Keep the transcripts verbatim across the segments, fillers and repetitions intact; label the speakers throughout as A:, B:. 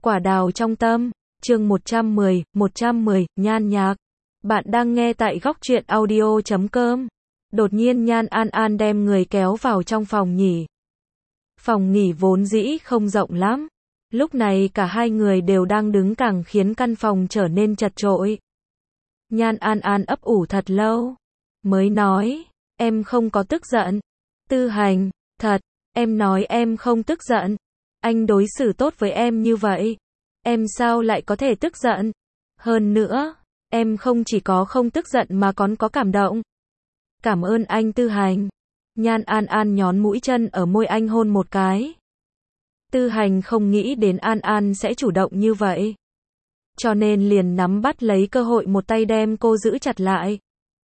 A: Quả đào trong tâm, chương một trăm mười, một trăm mười, Nhan Nhạc. Bạn đang nghe tại góc truyện audio chấm com. Đột nhiên Nhan An An đem người kéo vào trong phòng nghỉ. Phòng nghỉ vốn dĩ không rộng lắm. Lúc này cả hai người đều đang đứng càng khiến căn phòng trở nên chật chội. Nhan An An ấp ủ thật lâu. Mới nói, em không có tức giận. Tư Hành, thật, em nói em không tức giận. Anh đối xử tốt với em như vậy. Em sao lại có thể tức giận? Hơn nữa, em không chỉ có không tức giận mà còn có cảm động. Cảm ơn anh Tư Hành. Nhan An An nhón mũi chân ở môi anh hôn một cái. Tư Hành không nghĩ đến An An sẽ chủ động như vậy. Cho nên liền nắm bắt lấy cơ hội một tay đem cô giữ chặt lại.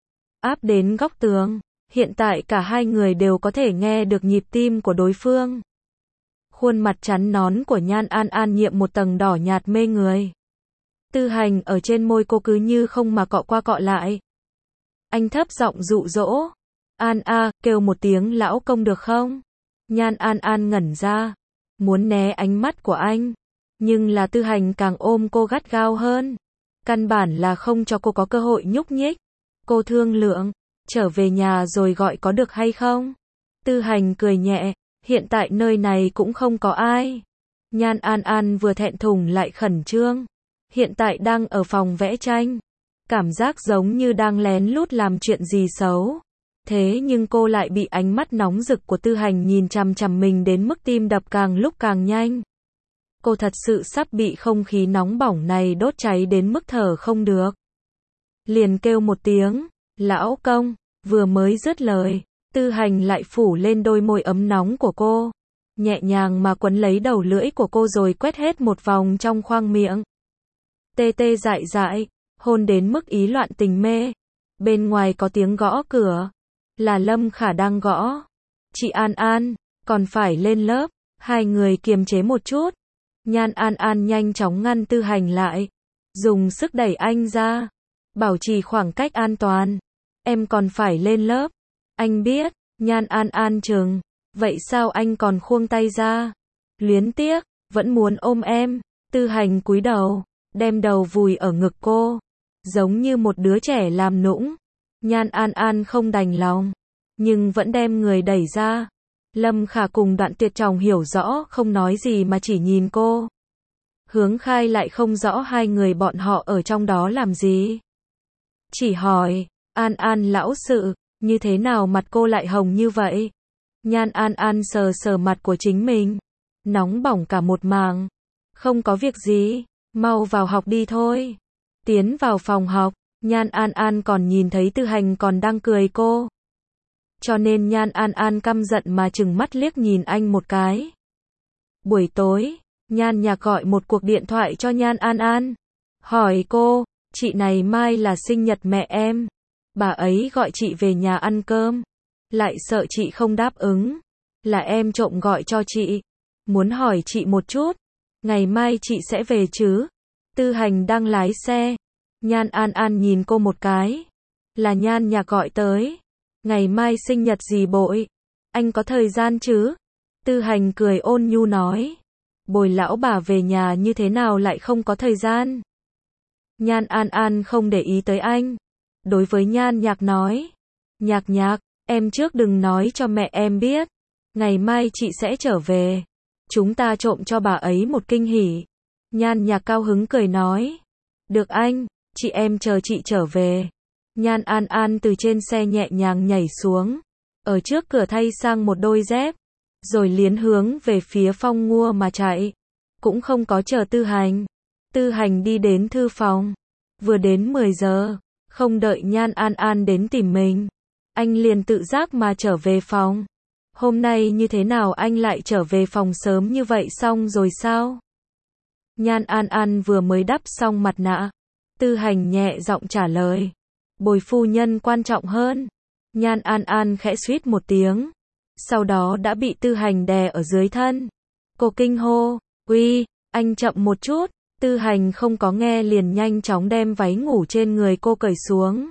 A: Áp đến góc tường. Hiện tại cả hai người đều có thể nghe được nhịp tim của đối phương. Khuôn mặt chắn nón của Nhan An An nhiễm một tầng đỏ nhạt mê người. Tư Hành ở trên môi cô cứ như không mà cọ qua cọ lại. Anh thấp giọng dụ dỗ. An a, kêu một tiếng lão công được không? Nhan An An ngẩn ra. Muốn né ánh mắt của anh. Nhưng là Tư Hành càng ôm cô gắt gao hơn. Căn bản là không cho cô có cơ hội nhúc nhích. Cô thương lượng. Trở về nhà rồi gọi có được hay không? Tư Hành cười nhẹ. Hiện tại nơi này cũng không có ai. Nhan An An vừa thẹn thùng lại khẩn trương. Hiện tại đang ở phòng vẽ tranh. Cảm giác giống như đang lén lút làm chuyện gì xấu. Thế nhưng cô lại bị ánh mắt nóng rực của Tư Hành nhìn chằm chằm mình đến mức tim đập càng lúc càng nhanh. Cô thật sự sắp bị không khí nóng bỏng này đốt cháy đến mức thở không được. Liền kêu một tiếng, lão công, vừa mới dứt lời. Tư Hành lại phủ lên đôi môi ấm nóng của cô. Nhẹ nhàng mà quấn lấy đầu lưỡi của cô rồi quét hết một vòng trong khoang miệng. Tê tê dại dại, hôn đến mức ý loạn tình mê. Bên ngoài có tiếng gõ cửa. Là Lâm Khả đang gõ. Chị An An, còn phải lên lớp. Hai người kiềm chế một chút. Nhan An An nhanh chóng ngăn Tư Hành lại. Dùng sức đẩy anh ra. Bảo trì khoảng cách an toàn. Em còn phải lên lớp. Anh biết. Nhan An An chừng. Vậy sao anh còn khuông tay ra? Luyến tiếc, vẫn muốn ôm em. Tư Hành cúi đầu, đem đầu vùi ở ngực cô. Giống như một đứa trẻ làm nũng. Nhan An An không đành lòng. Nhưng vẫn đem người đẩy ra. Lâm Khả cùng Đoạn Tuyệt Trọng hiểu rõ không nói gì mà chỉ nhìn cô. Hướng Khai lại không rõ hai người bọn họ ở trong đó làm gì. Chỉ hỏi, An An lão sự. Như thế nào mặt cô lại hồng như vậy? Nhan An An sờ sờ mặt của chính mình. Nóng bỏng cả một màng. Không có việc gì. Mau vào học đi thôi. Tiến vào phòng học. Nhan An An còn nhìn thấy Tư Hành còn đang cười cô. Cho nên Nhan An An căm giận mà trừng mắt liếc nhìn anh một cái. Buổi tối, Nhan Nhạc gọi một cuộc điện thoại cho Nhan An An. Hỏi cô, chị này mai là sinh nhật mẹ em. Bà ấy gọi chị về nhà ăn cơm. Lại sợ chị không đáp ứng. Là em trộm gọi cho chị. Muốn hỏi chị một chút. Ngày mai chị sẽ về chứ? Tư Hành đang lái xe. Nhan An An nhìn cô một cái. Là Nhan Nhạc gọi tới. Ngày mai sinh nhật gì bội? Anh có thời gian chứ? Tư Hành cười ôn nhu nói. Bồi lão bà về nhà như thế nào lại không có thời gian? Nhan An An không để ý tới anh. Đối với Nhan Nhạc nói. Nhạc Nhạc, em trước đừng nói cho mẹ em biết. Ngày mai chị sẽ trở về. Chúng ta trộm cho bà ấy một kinh hỉ. Nhan Nhạc cao hứng cười nói. Được anh, chị em chờ chị trở về. Nhan An An từ trên xe nhẹ nhàng nhảy xuống. Ở trước cửa thay sang một đôi dép. Rồi liến hướng về phía Phong Ngua mà chạy. Cũng không có chờ Tư Hành. Tư Hành đi đến thư phòng. Vừa đến mười giờ. Không đợi Nhan An An đến tìm mình. Anh liền tự giác mà trở về phòng. Hôm nay như thế nào anh lại trở về phòng sớm như vậy xong rồi sao? Nhan An An vừa mới đắp xong mặt nạ. Tư Hành nhẹ giọng trả lời. Bồi phu nhân quan trọng hơn. Nhan An An khẽ suýt một tiếng. Sau đó đã bị Tư Hành đè ở dưới thân. Cô kinh hô. Uy, anh chậm một chút. Tư Hành không có nghe liền nhanh chóng đem váy ngủ trên người cô cởi xuống.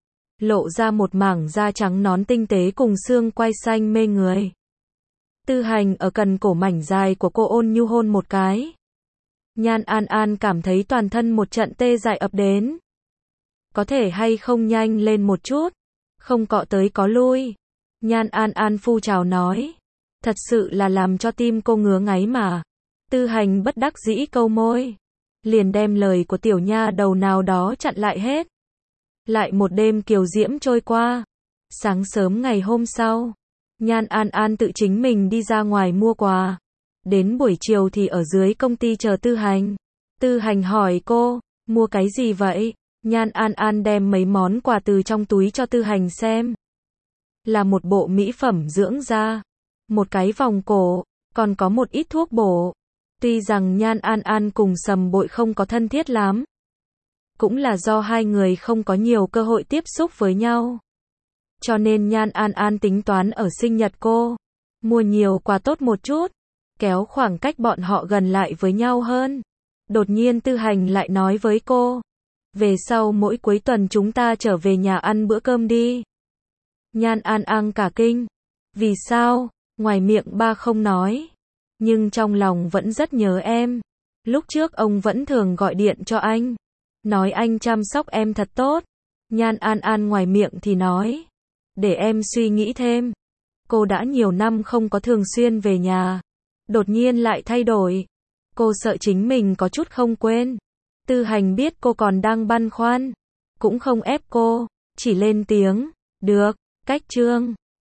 A: Lộ ra một mảng da trắng nón tinh tế cùng xương quai xanh mê người. Tư Hành ở cần cổ mảnh dài của cô ôn nhu hôn một cái. Nhan An An cảm thấy toàn thân một trận tê dại ập đến. Có thể hay không nhanh lên một chút, không cọ tới có lui. Nhan An An phu trào nói. Thật sự là làm cho tim cô ngứa ngáy mà. Tư Hành bất đắc dĩ câu môi. Liền đem lời của tiểu nha đầu nào đó chặn lại hết. Lại một đêm kiều diễm trôi qua. Sáng sớm ngày hôm sau, Nhan An An tự chính mình đi ra ngoài mua quà. Đến buổi chiều thì ở dưới công ty chờ Tư Hành. Tư Hành hỏi cô, mua cái gì vậy? Nhan An An đem mấy món quà từ trong túi cho Tư Hành xem. Là một bộ mỹ phẩm dưỡng da, một cái vòng cổ, còn có một ít thuốc bổ. Tuy rằng Nhan An An cùng Sầm Bội không có thân thiết lắm, cũng là do hai người không có nhiều cơ hội tiếp xúc với nhau. Cho nên Nhan An An tính toán ở sinh nhật cô, mua nhiều quà tốt một chút, kéo khoảng cách bọn họ gần lại với nhau hơn. Đột nhiên Tư Hành lại nói với cô, về sau mỗi cuối tuần chúng ta trở về nhà ăn bữa cơm đi. Nhan An An cả kinh. Vì sao? Ngoài miệng ba không nói, nhưng trong lòng vẫn rất nhớ em. Lúc trước ông vẫn thường gọi điện cho anh, nói anh chăm sóc em thật tốt. Nhan An An ngoài miệng thì nói, để em suy nghĩ thêm. Cô đã nhiều năm không có thường xuyên về nhà, đột nhiên lại thay đổi. Cô sợ chính mình có chút không quên. Tư Hành biết cô còn đang băn khoăn, cũng không ép cô, chỉ lên tiếng, được, cách chương.